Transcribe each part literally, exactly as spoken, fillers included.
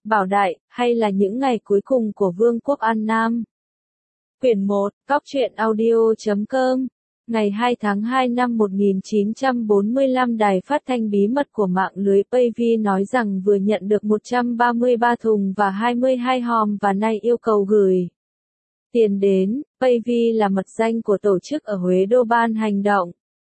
Bảo Đại, hay là những ngày cuối cùng của Vương quốc An Nam. Quyển một, Cóc truyện audio chấm com. Ngày hai tháng hai năm một nghìn chín trăm bốn mươi lăm, đài phát thanh bí mật của mạng lưới Payv nói rằng vừa nhận được một trăm ba mươi ba thùng và hai mươi hai hòm và nay yêu cầu gửi tiền đến. Payv là mật danh của tổ chức ở Huế Đô ban hành động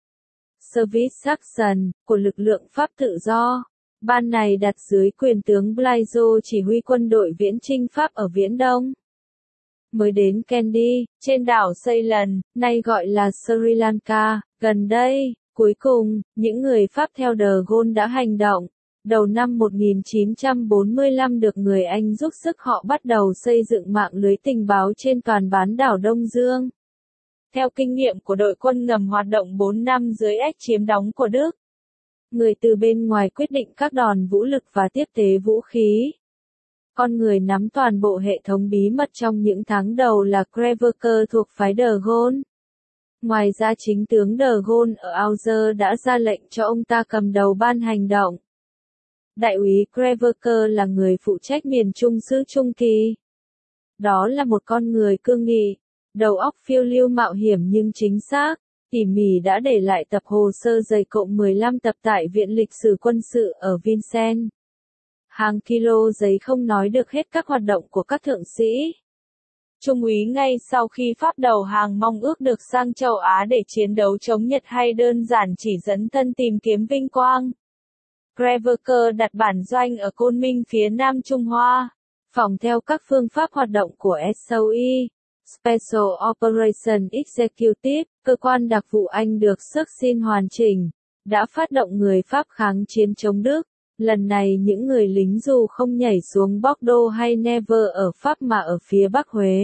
Service Action của lực lượng Pháp tự do. Ban này đặt dưới quyền tướng Blaise chỉ huy quân đội viễn chinh Pháp ở Viễn Đông. Mới đến Kandy, trên đảo Ceylon, nay gọi là Sri Lanka, gần đây, cuối cùng, những người Pháp theo De Gaulle đã hành động. Đầu năm một nghìn chín trăm bốn mươi lăm được người Anh giúp sức, họ bắt đầu xây dựng mạng lưới tình báo trên toàn bán đảo Đông Dương. Theo kinh nghiệm của đội quân ngầm hoạt động bốn năm dưới ách chiếm đóng của Đức, người từ bên ngoài quyết định các đòn vũ lực và tiếp tế vũ khí. Con người nắm toàn bộ hệ thống bí mật trong những tháng đầu là Crèvecoeur thuộc phái De Gaulle. Ngoài ra chính tướng De Gaulle ở Alger đã ra lệnh cho ông ta cầm đầu ban hành động. Đại úy Crèvecoeur là người phụ trách miền Trung xứ Trung Kỳ. Đó là một con người cương nghị, đầu óc phiêu lưu mạo hiểm nhưng chính xác, tỉ mỉ, đã để lại tập hồ sơ dày cộng mười lăm tập tại Viện Lịch sử Quân sự ở Vincennes. Hàng kilo giấy không nói được hết các hoạt động của các thượng sĩ. Trung úy ngay sau khi Pháp đầu hàng mong ước được sang châu Á để chiến đấu chống Nhật hay đơn giản chỉ dấn thân tìm kiếm vinh quang. Crèvecoeur đặt bản doanh ở Côn Minh phía Nam Trung Hoa, phòng theo các phương pháp hoạt động của S O E, Special Operation Executive, cơ quan đặc vụ Anh được sức xin hoàn chỉnh, đã phát động người Pháp kháng chiến chống Đức. Lần này những người lính dù không nhảy xuống Bordeaux hay Nevers ở Pháp mà ở phía Bắc Huế,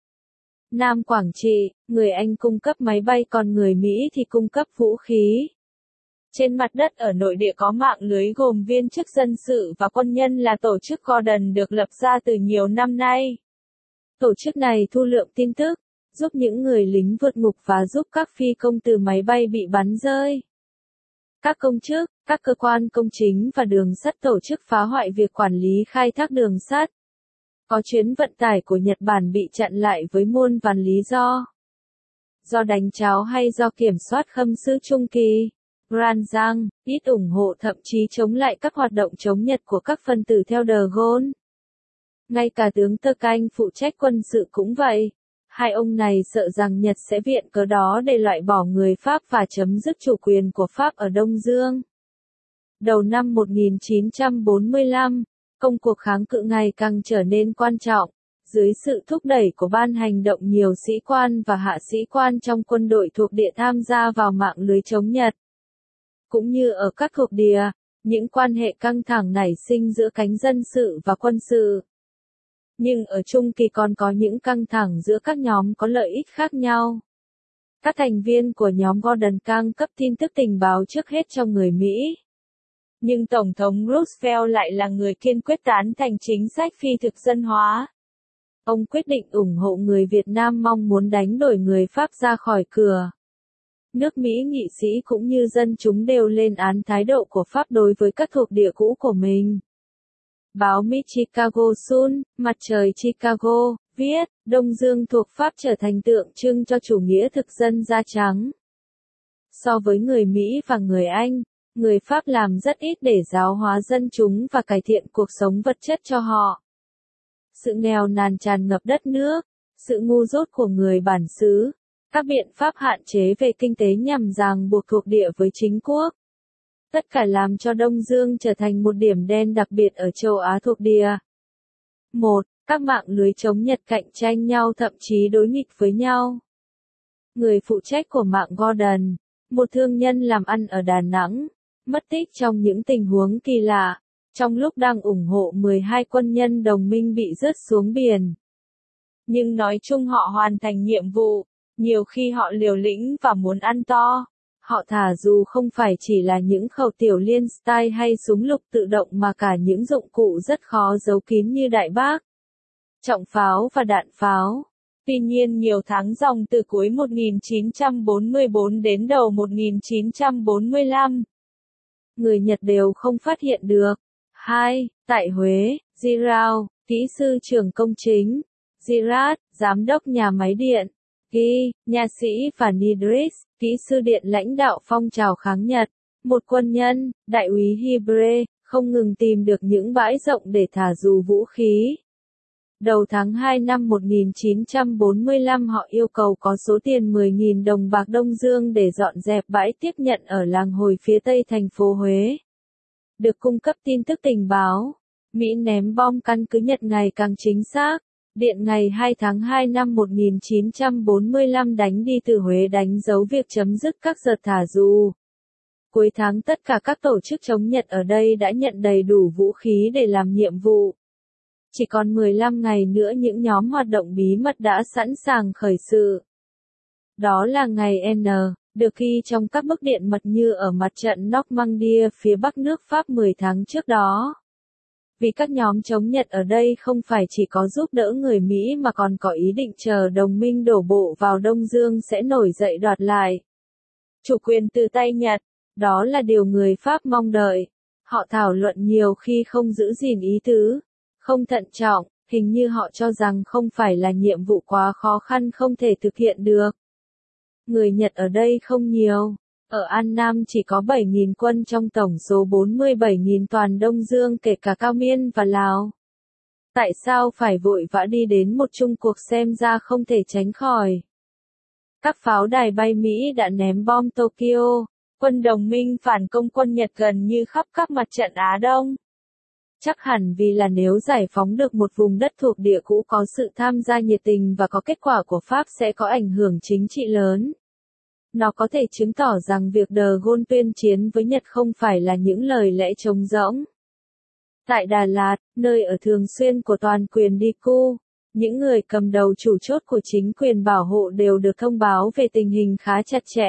Nam Quảng Trị, người Anh cung cấp máy bay còn người Mỹ thì cung cấp vũ khí. Trên mặt đất ở nội địa có mạng lưới gồm viên chức dân sự và quân nhân là tổ chức Gordon được lập ra từ nhiều năm nay. Tổ chức này thu lượm tin tức, giúp những người lính vượt ngục và giúp các phi công từ máy bay bị bắn rơi. Các công chức, các cơ quan công chính và đường sắt tổ chức phá hoại việc quản lý khai thác đường sắt. Có chuyến vận tải của Nhật Bản bị chặn lại với muôn vàn lý do. Do đánh cháo hay do kiểm soát khâm sứ Trung Kỳ, Grand Giang, ít ủng hộ thậm chí chống lại các hoạt động chống Nhật của các phần tử theo De Gaulle. Ngay cả tướng Tơ Canh phụ trách quân sự cũng vậy. Hai ông này sợ rằng Nhật sẽ viện cớ đó để loại bỏ người Pháp và chấm dứt chủ quyền của Pháp ở Đông Dương. Đầu năm một nghìn chín trăm bốn mươi lăm, công cuộc kháng cự ngày càng trở nên quan trọng. Dưới sự thúc đẩy của ban hành động, nhiều sĩ quan và hạ sĩ quan trong quân đội thuộc địa tham gia vào mạng lưới chống Nhật. Cũng như ở các thuộc địa, những quan hệ căng thẳng nảy sinh giữa cánh dân sự và quân sự. Nhưng ở Trung Kỳ còn có những căng thẳng giữa các nhóm có lợi ích khác nhau. Các thành viên của nhóm Gordon cung cấp tin tức tình báo trước hết cho người Mỹ. Nhưng Tổng thống Roosevelt lại là người kiên quyết tán thành chính sách phi thực dân hóa. Ông quyết định ủng hộ người Việt Nam mong muốn đánh đuổi người Pháp ra khỏi cửa. Nước Mỹ nghị sĩ cũng như dân chúng đều lên án thái độ của Pháp đối với các thuộc địa cũ của mình. Báo Mỹ Chicago Sun, Mặt trời Chicago, viết, Đông Dương thuộc Pháp trở thành tượng trưng cho chủ nghĩa thực dân da trắng. So với người Mỹ và người Anh, người Pháp làm rất ít để giáo hóa dân chúng và cải thiện cuộc sống vật chất cho họ. Sự nghèo nàn tràn ngập đất nước, sự ngu dốt của người bản xứ, các biện pháp hạn chế về kinh tế nhằm ràng buộc thuộc địa với chính quốc. Tất cả làm cho Đông Dương trở thành một điểm đen đặc biệt ở châu Á thuộc địa. một. Các mạng lưới chống Nhật cạnh tranh nhau, thậm chí đối nghịch với nhau. Người phụ trách của mạng Gordon, một thương nhân làm ăn ở Đà Nẵng, mất tích trong những tình huống kỳ lạ, trong lúc đang ủng hộ mười hai quân nhân đồng minh bị rớt xuống biển. Nhưng nói chung họ hoàn thành nhiệm vụ, nhiều khi họ liều lĩnh và muốn ăn to. Họ thả dù không phải chỉ là những khẩu tiểu liên style hay súng lục tự động mà cả những dụng cụ rất khó giấu kín như đại bác, trọng pháo và đạn pháo. Tuy nhiên nhiều tháng dòng từ cuối một nghìn chín trăm bốn mươi tư đến đầu một nghìn chín trăm bốn mươi lăm, người Nhật đều không phát hiện được. hai. Tại Huế, Girao, kỹ sư trưởng công chính. Girat, giám đốc nhà máy điện. Ki, nha sĩ Phan Idris, kỹ sư điện lãnh đạo phong trào kháng Nhật. Một quân nhân, đại úy Hibre, không ngừng tìm được những bãi rộng để thả dù vũ khí. Đầu tháng hai năm một nghìn chín trăm bốn mươi lăm họ yêu cầu có số tiền mười nghìn đồng bạc Đông Dương để dọn dẹp bãi tiếp nhận ở làng Hồi phía tây thành phố Huế. Được cung cấp tin tức tình báo, Mỹ ném bom căn cứ Nhật ngày càng chính xác. Điện ngày hai tháng hai năm một nghìn chín trăm bốn mươi lăm đánh đi từ Huế đánh dấu việc chấm dứt các đợt thả dù. Cuối tháng tất cả các tổ chức chống Nhật ở đây đã nhận đầy đủ vũ khí để làm nhiệm vụ. Chỉ còn mười lăm ngày nữa những nhóm hoạt động bí mật đã sẵn sàng khởi sự. Đó là ngày N, được ghi trong các bức điện mật như ở mặt trận Normandia phía bắc nước Pháp mười tháng trước đó. Vì các nhóm chống Nhật ở đây không phải chỉ có giúp đỡ người Mỹ mà còn có ý định chờ đồng minh đổ bộ vào Đông Dương sẽ nổi dậy đoạt lại chủ quyền từ tay Nhật. Đó là điều người Pháp mong đợi. Họ thảo luận nhiều khi không giữ gìn ý tứ, không thận trọng, hình như họ cho rằng không phải là nhiệm vụ quá khó khăn không thể thực hiện được. Người Nhật ở đây không nhiều. Ở An Nam chỉ có bảy nghìn quân trong tổng số bốn mươi bảy nghìn toàn Đông Dương kể cả Cao Miên và Lào. Tại sao phải vội vã đi đến một chung cuộc xem ra không thể tránh khỏi. Các pháo đài bay Mỹ đã ném bom Tokyo. Quân đồng minh phản công quân Nhật gần như khắp các mặt trận Á Đông. Chắc hẳn vì là nếu giải phóng được một vùng đất thuộc địa cũ có sự tham gia nhiệt tình và có kết quả của Pháp sẽ có ảnh hưởng chính trị lớn. Nó có thể chứng tỏ rằng việc De Gaulle tuyên chiến với Nhật không phải là những lời lẽ trống rỗng. Tại Đà Lạt, nơi ở thường xuyên của toàn quyền Diku, những người cầm đầu chủ chốt của chính quyền bảo hộ đều được thông báo về tình hình khá chặt chẽ.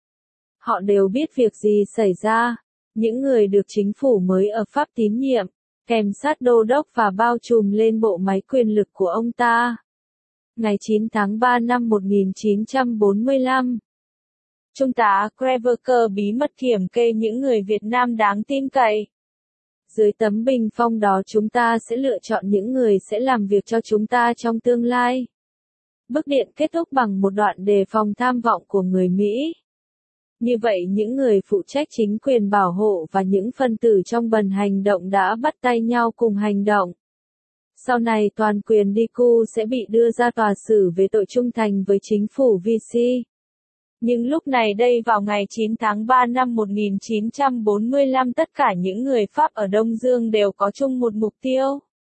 Họ đều biết việc gì xảy ra. Những người được chính phủ mới ở Pháp tín nhiệm, kèm sát đô đốc và bao trùm lên bộ máy quyền lực của ông ta. Ngày chín tháng ba năm một nghìn chín trăm bốn mươi lăm, Trung tá Creveker bí mật kiểm kê những người Việt Nam đáng tin cậy. Dưới tấm bình phong đó chúng ta sẽ lựa chọn những người sẽ làm việc cho chúng ta trong tương lai. Bức điện kết thúc bằng một đoạn đề phòng tham vọng của người Mỹ. Như vậy những người phụ trách chính quyền bảo hộ và những phân tử trong bần hành động đã bắt tay nhau cùng hành động. Sau này toàn quyền Diku sẽ bị đưa ra tòa xử về tội trung thành với chính phủ Vichy. Nhưng lúc này đây vào ngày chín tháng ba năm một nghìn chín trăm bốn mươi lăm tất cả những người Pháp ở Đông Dương đều có chung một mục tiêu.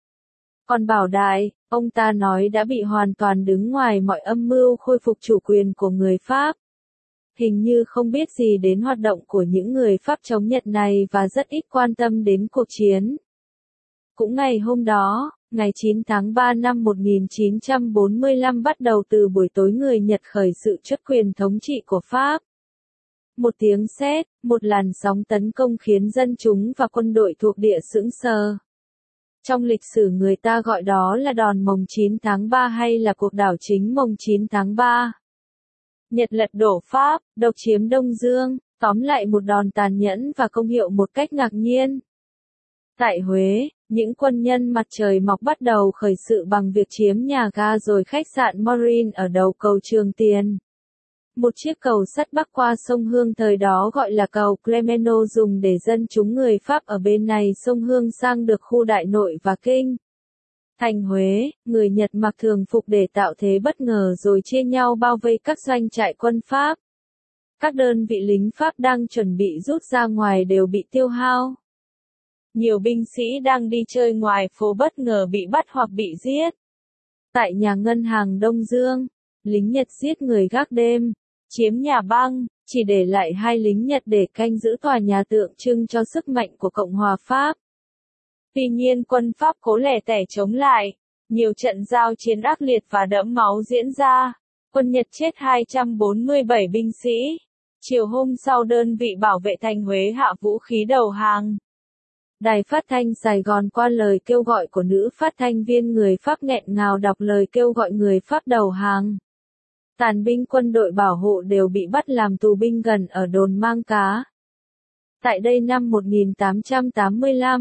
Còn Bảo Đại, ông ta nói đã bị hoàn toàn đứng ngoài mọi âm mưu khôi phục chủ quyền của người Pháp. Hình như không biết gì đến hoạt động của những người Pháp chống Nhật này và rất ít quan tâm đến cuộc chiến. Cũng ngày hôm đó, ngày chín tháng ba năm một nghìn chín trăm bốn mươi lăm bắt đầu từ buổi tối người Nhật khởi sự truất quyền thống trị của Pháp. Một tiếng sét, một làn sóng tấn công khiến dân chúng và quân đội thuộc địa sững sờ. Trong lịch sử người ta gọi đó là đòn mồng chín tháng ba hay là cuộc đảo chính mồng chín tháng ba. Nhật lật đổ Pháp, độc chiếm Đông Dương, tóm lại một đòn tàn nhẫn và công hiệu một cách ngạc nhiên. Tại Huế, những quân nhân mặt trời mọc bắt đầu khởi sự bằng việc chiếm nhà ga rồi khách sạn Marine ở đầu cầu Trường Tiền. Một chiếc cầu sắt bắc qua sông Hương thời đó gọi là cầu Clemeno dùng để dân chúng người Pháp ở bên này sông Hương sang được khu Đại Nội và Kinh. Thành Huế, người Nhật mặc thường phục để tạo thế bất ngờ rồi chia nhau bao vây các doanh trại quân Pháp. Các đơn vị lính Pháp đang chuẩn bị rút ra ngoài đều bị tiêu hao. Nhiều binh sĩ đang đi chơi ngoài phố bất ngờ bị bắt hoặc bị giết. Tại nhà ngân hàng Đông Dương, lính Nhật giết người gác đêm, chiếm nhà băng, chỉ để lại hai lính Nhật để canh giữ tòa nhà tượng trưng cho sức mạnh của Cộng hòa Pháp. Tuy nhiên quân Pháp cố lẻ tẻ chống lại, nhiều trận giao chiến ác liệt và đẫm máu diễn ra, quân Nhật chết hai trăm bốn mươi bảy binh sĩ. Chiều hôm sau đơn vị bảo vệ thành Huế hạ vũ khí đầu hàng. Đài phát thanh Sài Gòn qua lời kêu gọi của nữ phát thanh viên người Pháp nghẹn ngào đọc lời kêu gọi người Pháp đầu hàng. Tàn binh quân đội bảo hộ đều bị bắt làm tù binh gần ở đồn Mang Cá. Tại đây năm một nghìn tám trăm tám mươi lăm,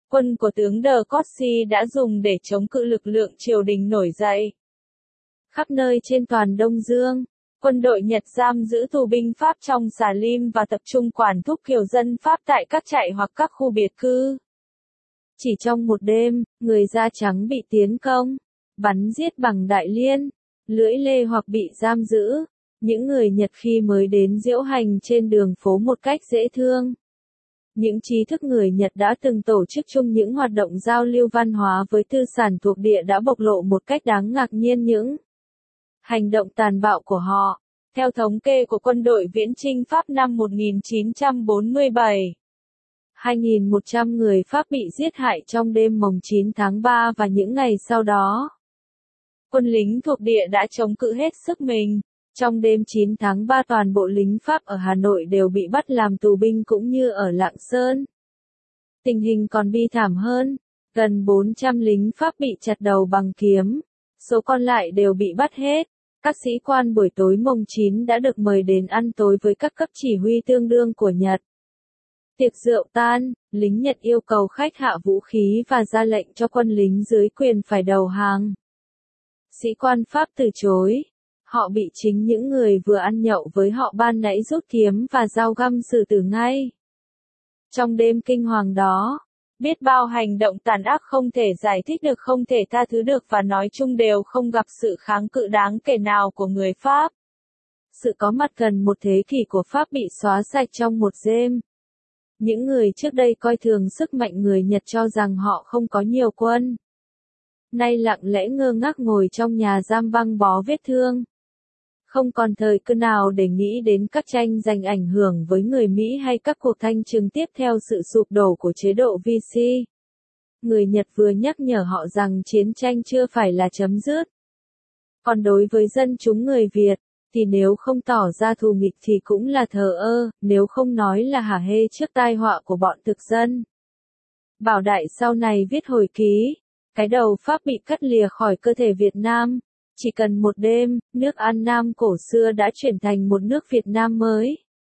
quân của tướng De Cossy đã dùng để chống cự lực lượng triều đình nổi dậy. Khắp nơi trên toàn Đông Dương, quân đội Nhật giam giữ tù binh Pháp trong xà lim và tập trung quản thúc kiều dân Pháp tại các trại hoặc các khu biệt cư. Chỉ trong một đêm, người da trắng bị tiến công, bắn giết bằng đại liên, lưỡi lê hoặc bị giam giữ. Những người Nhật khi mới đến diễu hành trên đường phố một cách dễ thương. Những trí thức người Nhật đã từng tổ chức chung những hoạt động giao lưu văn hóa với tư sản thuộc địa đã bộc lộ một cách đáng ngạc nhiên những hành động tàn bạo của họ. Theo thống kê của quân đội viễn chinh Pháp năm một nghìn chín trăm bốn mươi bảy, hai nghìn một trăm người Pháp bị giết hại trong đêm mồng chín tháng ba và những ngày sau đó. Quân lính thuộc địa đã chống cự hết sức mình. Trong đêm chín tháng ba toàn bộ lính Pháp ở Hà Nội đều bị bắt làm tù binh cũng như ở Lạng Sơn. Tình hình còn bi thảm hơn, gần bốn trăm lính Pháp bị chặt đầu bằng kiếm, số còn lại đều bị bắt hết. Các sĩ quan buổi tối mồng chín đã được mời đến ăn tối với các cấp chỉ huy tương đương của Nhật. Tiệc rượu tan, lính Nhật yêu cầu khách hạ vũ khí và ra lệnh cho quân lính dưới quyền phải đầu hàng. Sĩ quan Pháp từ chối. Họ bị chính những người vừa ăn nhậu với họ ban nãy rút kiếm và dao găm xử tử ngay. Trong đêm kinh hoàng đó, biết bao hành động tàn ác không thể giải thích được, không thể tha thứ được và nói chung đều không gặp sự kháng cự đáng kể nào của người Pháp. Sự có mặt gần một thế kỷ của Pháp bị xóa sạch trong một đêm. Những người trước đây coi thường sức mạnh người Nhật cho rằng họ không có nhiều quân. Nay lặng lẽ ngơ ngác ngồi trong nhà giam băng bó vết thương. Không còn thời cơ nào để nghĩ đến các tranh giành ảnh hưởng với người Mỹ hay các cuộc thanh trừng tiếp theo sự sụp đổ của chế độ Vichy. Người Nhật vừa nhắc nhở họ rằng chiến tranh chưa phải là chấm dứt. Còn đối với dân chúng người Việt, thì nếu không tỏ ra thù nghịch thì cũng là thờ ơ, nếu không nói là hả hê trước tai họa của bọn thực dân. Bảo Đại sau này viết hồi ký, cái đầu Pháp bị cắt lìa khỏi cơ thể Việt Nam. Chỉ cần một đêm, nước An Nam cổ xưa đã chuyển thành một nước Việt Nam mới.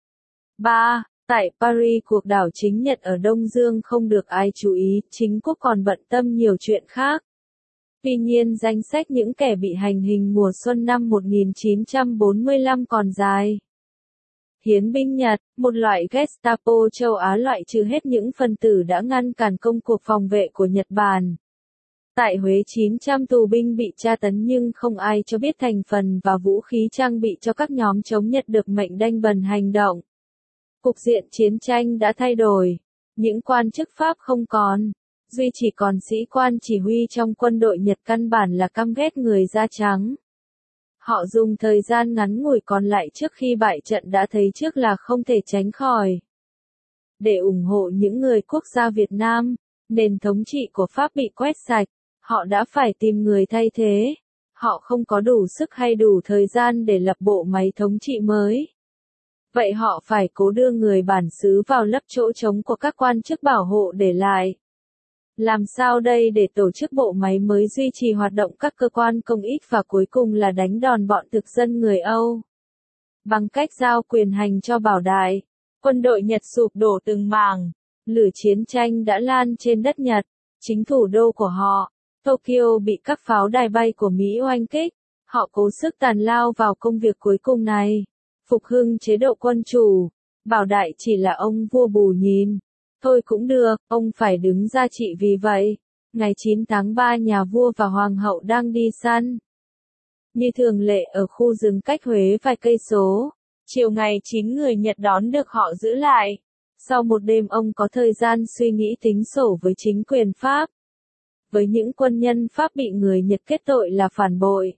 ba. Tại Paris, cuộc đảo chính Nhật ở Đông Dương không được ai chú ý, chính quốc còn bận tâm nhiều chuyện khác. Tuy nhiên danh sách những kẻ bị hành hình mùa xuân năm một nghìn chín trăm bốn mươi lăm còn dài. Hiến binh Nhật, một loại Gestapo châu Á loại trừ hết những phần tử đã ngăn cản công cuộc phòng vệ của Nhật Bản. Tại Huế chín trăm tù binh bị tra tấn nhưng không ai cho biết thành phần và vũ khí trang bị cho các nhóm chống Nhật được mệnh đanh bần hành động. Cục diện chiến tranh đã thay đổi. Những quan chức Pháp không còn. Duy chỉ còn sĩ quan chỉ huy trong quân đội Nhật căn bản là căm ghét người da trắng. Họ dùng thời gian ngắn ngủi còn lại trước khi bại trận đã thấy trước là không thể tránh khỏi. Để ủng hộ những người quốc gia Việt Nam, nền thống trị của Pháp bị quét sạch. Họ đã phải tìm người thay thế. Họ không có đủ sức hay đủ thời gian để lập bộ máy thống trị mới. Vậy họ phải cố đưa người bản xứ vào lấp chỗ trống của các quan chức bảo hộ để lại. Làm sao đây để tổ chức bộ máy mới duy trì hoạt động các cơ quan công ích và cuối cùng là đánh đòn bọn thực dân người Âu? Bằng cách giao quyền hành cho Bảo Đại, quân đội Nhật sụp đổ từng mảng. Lửa chiến tranh đã lan trên đất Nhật, chính thủ đô của họ. Tokyo bị các pháo đài bay của Mỹ oanh kích, họ cố sức tàn lao vào công việc cuối cùng này, phục hưng chế độ quân chủ. Bảo Đại chỉ là ông vua bù nhìn. Thôi cũng được, ông phải đứng ra trị vì vậy. Ngày chín tháng ba nhà vua và hoàng hậu đang đi săn. Như thường lệ ở khu rừng cách Huế vài cây số, chiều ngày chín người Nhật đón được họ giữ lại. Sau một đêm ông có thời gian suy nghĩ tính sổ với chính quyền Pháp. Với những quân nhân Pháp bị người Nhật kết tội là phản bội.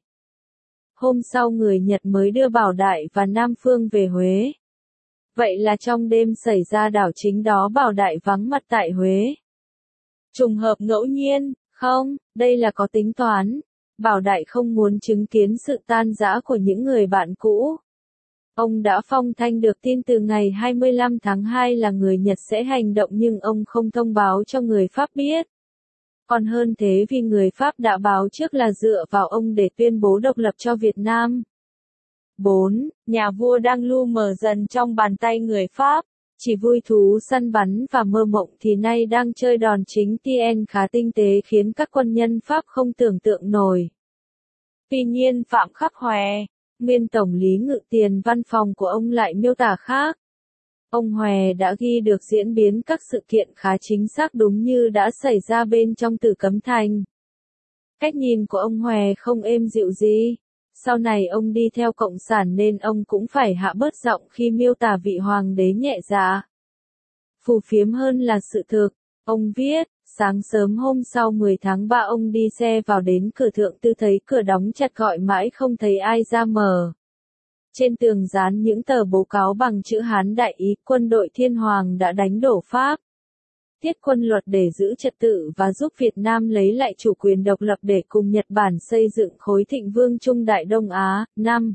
Hôm sau người Nhật mới đưa Bảo Đại và Nam Phương về Huế. Vậy là trong đêm xảy ra đảo chính đó Bảo Đại vắng mặt tại Huế. Trùng hợp ngẫu nhiên, không, đây là có tính toán. Bảo Đại không muốn chứng kiến sự tan rã của những người bạn cũ. Ông đã phong thanh được tin từ ngày hai mươi lăm tháng hai là người Nhật sẽ hành động nhưng ông không thông báo cho người Pháp biết. Còn hơn thế vì người Pháp đã báo trước là dựa vào ông để tuyên bố độc lập cho Việt Nam. bốn. Nhà vua đang lu mờ dần trong bàn tay người Pháp. Chỉ vui thú săn bắn và mơ mộng thì nay đang chơi đòn chính Tien khá tinh tế khiến các quân nhân Pháp không tưởng tượng nổi. Tuy nhiên Phạm Khắc Hòe, nguyên tổng lý ngự tiền văn phòng của ông lại miêu tả khác. Ông Hòe đã ghi được diễn biến các sự kiện khá chính xác đúng như đã xảy ra bên trong Tử Cấm Thành. Cách nhìn của ông Hòe không êm dịu gì. Sau này ông đi theo Cộng sản nên ông cũng phải hạ bớt giọng khi miêu tả vị hoàng đế nhẹ dạ. Phù phiếm hơn là sự thực. Ông viết, sáng sớm hôm sau mười tháng ba ông đi xe vào đến cửa thượng tư thấy cửa đóng chặt gọi mãi không thấy ai ra mở. Trên tường dán những tờ báo cáo bằng chữ Hán đại ý quân đội Thiên Hoàng đã đánh đổ Pháp. Thiết quân luật để giữ trật tự và giúp Việt Nam lấy lại chủ quyền độc lập để cùng Nhật Bản xây dựng khối thịnh vương Trung Đại Đông Á. năm.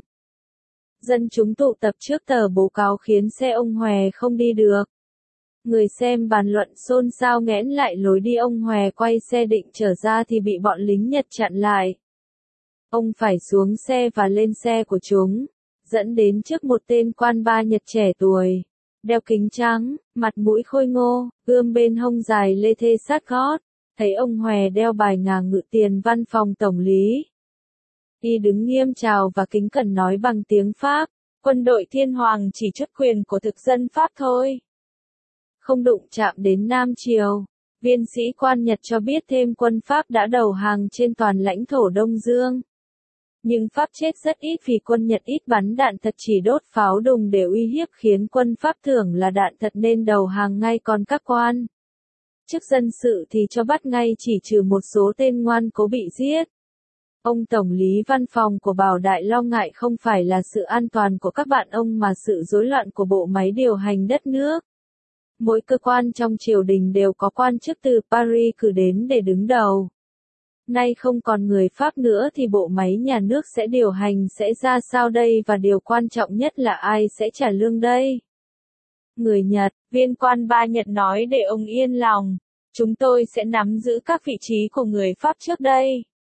Dân chúng tụ tập trước tờ báo cáo khiến xe ông Hòe không đi được. Người xem bàn luận xôn xao nghẽn lại lối đi ông Hòe quay xe định trở ra thì bị bọn lính Nhật chặn lại. Ông phải xuống xe và lên xe của chúng, dẫn đến trước một tên quan ba Nhật trẻ tuổi. Đeo kính trắng, mặt mũi khôi ngô, gươm bên hông dài lê thê sát gót, thấy ông Hòe đeo bài ngà ngự tiền văn phòng tổng lý. Y đứng nghiêm chào và kính cẩn nói bằng tiếng Pháp, quân đội Thiên Hoàng chỉ truất quyền của thực dân Pháp thôi. Không đụng chạm đến Nam Triều. Viên sĩ quan Nhật cho biết thêm quân Pháp đã đầu hàng trên toàn lãnh thổ Đông Dương. Nhưng Pháp chết rất ít vì quân Nhật ít bắn đạn thật chỉ đốt pháo đùng để uy hiếp khiến quân Pháp tưởng là đạn thật nên đầu hàng ngay còn các quan chức dân sự thì cho bắt ngay chỉ trừ một số tên ngoan cố bị giết. Ông Tổng lý văn phòng của Bảo Đại lo ngại không phải là sự an toàn của các bạn ông mà sự rối loạn của bộ máy điều hành đất nước. Mỗi cơ quan trong triều đình đều có quan chức từ Paris cử đến để đứng đầu. Nay không còn người Pháp nữa thì bộ máy nhà nước sẽ điều hành sẽ ra sao đây và điều quan trọng nhất là ai sẽ trả lương đây? Người Nhật, viên quan ba Nhật nói để ông yên lòng, chúng tôi sẽ nắm giữ các vị trí của người Pháp trước đây.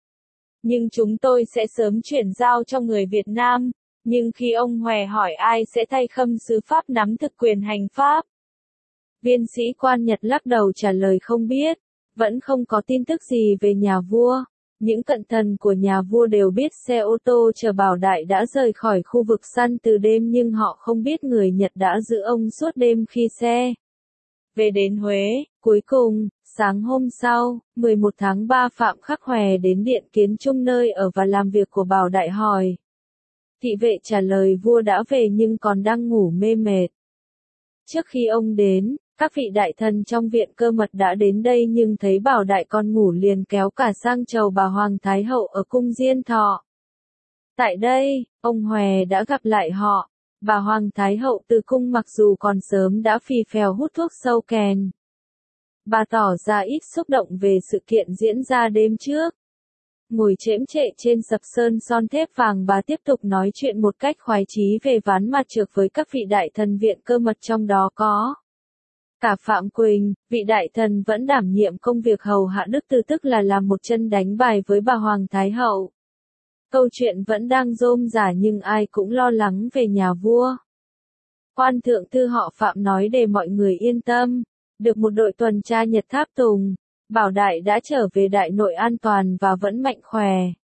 Nhưng chúng tôi sẽ sớm chuyển giao cho người Việt Nam, nhưng khi ông Hòe hỏi ai sẽ thay khâm sứ Pháp nắm thực quyền hành Pháp. Viên sĩ quan Nhật lắc đầu trả lời không biết. Vẫn không có tin tức gì về nhà vua. Những cận thần của nhà vua đều biết xe ô tô chở Bảo Đại đã rời khỏi khu vực săn từ đêm nhưng họ không biết người Nhật đã giữ ông suốt đêm khi xe về đến Huế. Cuối cùng, sáng hôm sau, mười một tháng ba Phạm Khắc Hòe đến điện Kiến Trung nơi ở và làm việc của Bảo Đại hỏi. Thị vệ trả lời vua đã về nhưng còn đang ngủ mê mệt. Trước khi ông đến, các vị đại thần trong viện cơ mật đã đến đây nhưng thấy Bảo Đại còn ngủ liền kéo cả sang chầu bà Hoàng Thái Hậu ở cung Diên Thọ. Tại đây, ông Hòe đã gặp lại họ. Bà Hoàng Thái Hậu từ cung mặc dù còn sớm đã phì phèo hút thuốc sâu kèn. Bà tỏ ra ít xúc động về sự kiện diễn ra đêm trước. Ngồi chễm chệ trên sập sơn son thép vàng bà tiếp tục nói chuyện một cách khoái chí về ván mặt trược với các vị đại thần viện cơ mật trong đó có. Cả Phạm Quỳnh, vị đại thần vẫn đảm nhiệm công việc hầu hạ Đức Từ tức là làm một chân đánh bài với bà Hoàng Thái Hậu. Câu chuyện vẫn đang rôm rả nhưng ai cũng lo lắng về nhà vua. Quan thượng thư họ Phạm nói để mọi người yên tâm, được một đội tuần tra Nhật tháp tùng, Bảo Đại đã trở về Đại Nội an toàn và vẫn mạnh khỏe.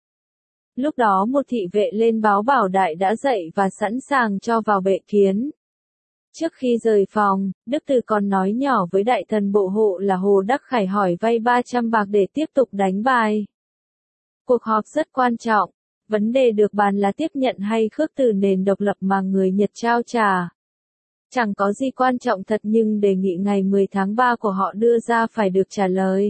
Lúc đó một thị vệ lên báo Bảo Đại đã dậy và sẵn sàng cho vào bệ kiến. Trước khi rời phòng, Đức Từ còn nói nhỏ với đại thần bộ hộ là Hồ Đắc Khải hỏi vay ba trăm bạc để tiếp tục đánh bài. Cuộc họp rất quan trọng, vấn đề được bàn là tiếp nhận hay khước từ nền độc lập mà người Nhật trao trả. Chẳng có gì quan trọng thật nhưng đề nghị ngày mười tháng ba của họ đưa ra phải được trả lời.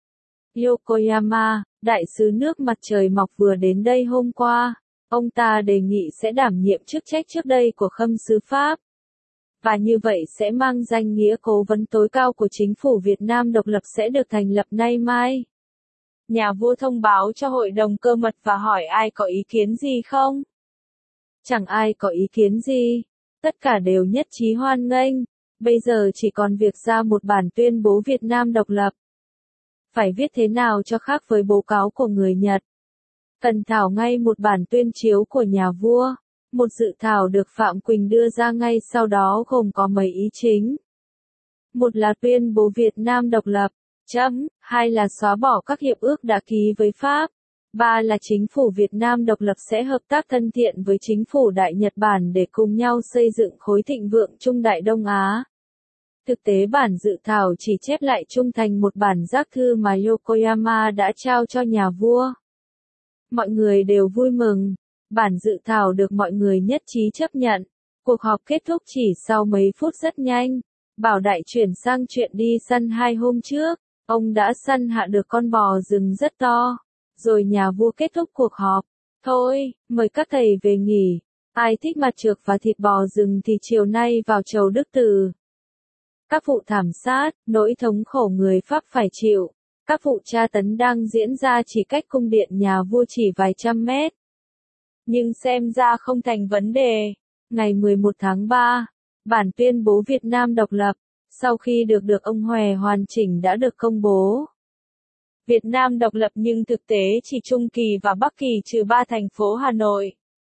Yokoyama, đại sứ nước mặt trời mọc vừa đến đây hôm qua, ông ta đề nghị sẽ đảm nhiệm chức trách trước đây của khâm sứ Pháp. Và như vậy sẽ mang danh nghĩa cố vấn tối cao của chính phủ Việt Nam độc lập sẽ được thành lập nay mai. Nhà vua thông báo cho hội đồng cơ mật và hỏi ai có ý kiến gì không? Chẳng ai có ý kiến gì. Tất cả đều nhất trí hoan nghênh. Bây giờ chỉ còn việc ra một bản tuyên bố Việt Nam độc lập. Phải viết thế nào cho khác với báo cáo của người Nhật? Cần thảo ngay một bản tuyên chiếu của nhà vua. Một dự thảo được Phạm Quỳnh đưa ra ngay sau đó gồm có mấy ý chính. Một là tuyên bố Việt Nam độc lập, chấm, hai là xóa bỏ các hiệp ước đã ký với Pháp, ba là chính phủ Việt Nam độc lập sẽ hợp tác thân thiện với chính phủ Đại Nhật Bản để cùng nhau xây dựng khối thịnh vượng Trung Đại Đông Á. Thực tế bản dự thảo chỉ chép lại chung thành một bản giác thư mà Yokoyama đã trao cho nhà vua. Mọi người đều vui mừng, bản dự thảo được mọi người nhất trí chấp nhận. Cuộc họp kết thúc chỉ sau mấy phút rất nhanh. Bảo Đại chuyển sang chuyện đi săn hai hôm trước, ông đã săn hạ được con bò rừng rất to. Rồi nhà vua kết thúc cuộc họp. Thôi, mời các thầy về nghỉ. Ai thích mặt trược và thịt bò rừng thì chiều nay vào chầu Đức Từ. Các vụ thảm sát, nỗi thống khổ người Pháp phải chịu. Các vụ tra tấn đang diễn ra chỉ cách cung điện nhà vua chỉ vài trăm mét. Nhưng xem ra không thành vấn đề. Ngày mười một tháng ba, bản tuyên bố Việt Nam độc lập, sau khi được được ông Hòe hoàn chỉnh đã được công bố. Việt Nam độc lập nhưng thực tế chỉ Trung Kỳ và Bắc Kỳ trừ ba thành phố Hà Nội,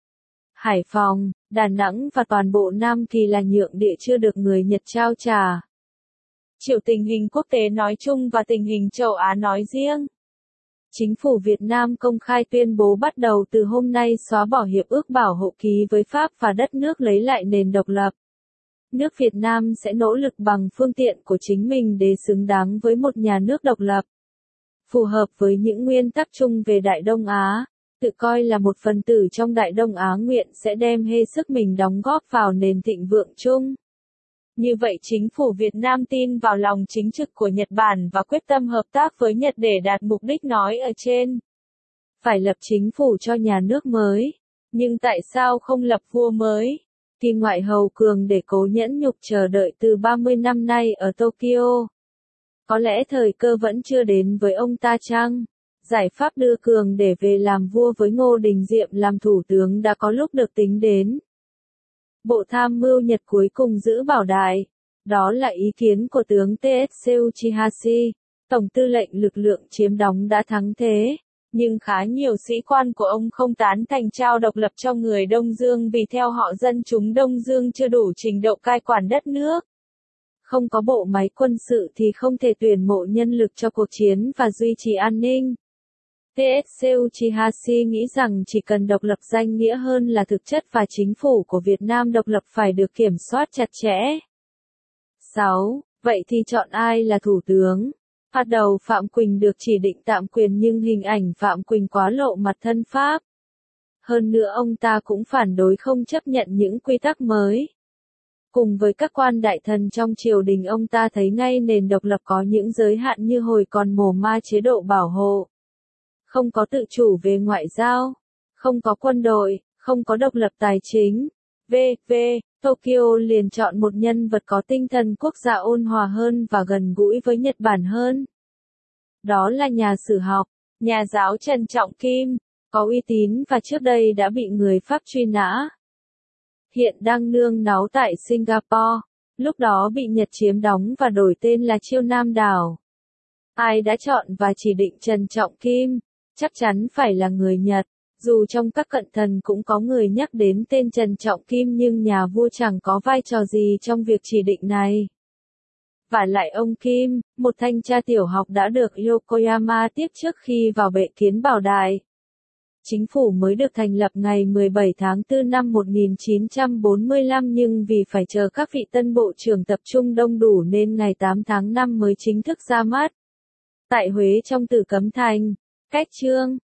Hải Phòng, Đà Nẵng và toàn bộ Nam Kỳ là nhượng địa chưa được người Nhật trao trả. Chịu tình hình quốc tế nói chung và tình hình châu Á nói riêng. Chính phủ Việt Nam công khai tuyên bố bắt đầu từ hôm nay xóa bỏ hiệp ước bảo hộ ký với Pháp và đất nước lấy lại nền độc lập. Nước Việt Nam sẽ nỗ lực bằng phương tiện của chính mình để xứng đáng với một nhà nước độc lập. Phù hợp với những nguyên tắc chung về Đại Đông Á, tự coi là một phần tử trong Đại Đông Á nguyện sẽ đem hết sức mình đóng góp vào nền thịnh vượng chung. Như vậy chính phủ Việt Nam tin vào lòng chính trực của Nhật Bản và quyết tâm hợp tác với Nhật để đạt mục đích nói ở trên. Phải lập chính phủ cho nhà nước mới. Nhưng tại sao không lập vua mới? Kỳ ngoại hầu Cường để cố nhẫn nhục chờ đợi từ ba mươi năm nay ở Tokyo. Có lẽ thời cơ vẫn chưa đến với ông ta chăng? Giải pháp đưa Cường để về làm vua với Ngô Đình Diệm làm thủ tướng đã có lúc được tính đến. Bộ Tham mưu Nhật cuối cùng giữ Bảo Đại. Đó là ý kiến của tướng Tetsuya Uchihashi, tổng tư lệnh lực lượng chiếm đóng đã thắng thế. Nhưng khá nhiều sĩ quan của ông không tán thành trao độc lập cho người Đông Dương vì theo họ dân chúng Đông Dương chưa đủ trình độ cai quản đất nước. Không có bộ máy quân sự thì không thể tuyển mộ nhân lực cho cuộc chiến và duy trì an ninh. Tetsuya Uchihashi nghĩ rằng chỉ cần độc lập danh nghĩa hơn là thực chất và chính phủ của Việt Nam độc lập phải được kiểm soát chặt chẽ. sáu. Vậy thì chọn ai là thủ tướng? Bắt đầu Phạm Quỳnh được chỉ định tạm quyền nhưng hình ảnh Phạm Quỳnh quá lộ mặt thân Pháp. Hơn nữa ông ta cũng phản đối không chấp nhận những quy tắc mới. Cùng với các quan đại thần trong triều đình ông ta thấy ngay nền độc lập có những giới hạn như hồi còn mồ ma chế độ bảo hộ. Không có tự chủ về ngoại giao, không có quân đội, không có độc lập tài chính. vê vê Tokyo liền chọn một nhân vật có tinh thần quốc gia ôn hòa hơn và gần gũi với Nhật Bản hơn. Đó là nhà sử học, nhà giáo Trần Trọng Kim, có uy tín và trước đây đã bị người Pháp truy nã. Hiện đang nương náu tại Singapore, lúc đó bị Nhật chiếm đóng và đổi tên là Chiêu Nam Đảo. Ai đã chọn và chỉ định Trần Trọng Kim? Chắc chắn phải là người Nhật. Dù trong các cận thần cũng có người nhắc đến tên Trần Trọng Kim nhưng nhà vua chẳng có vai trò gì trong việc chỉ định này. Vả lại ông Kim, một thanh tra tiểu học đã được Yokoyama tiếp trước khi vào bệ kiến Bảo Đại. Chính phủ mới được thành lập ngày mười bảy tháng tư năm một nghìn chín trăm bốn mươi lăm nhưng vì phải chờ các vị tân bộ trưởng tập trung đông đủ nên ngày tám tháng năm mới chính thức ra mắt. Tại Huế trong Tử Cấm Thành, cách chương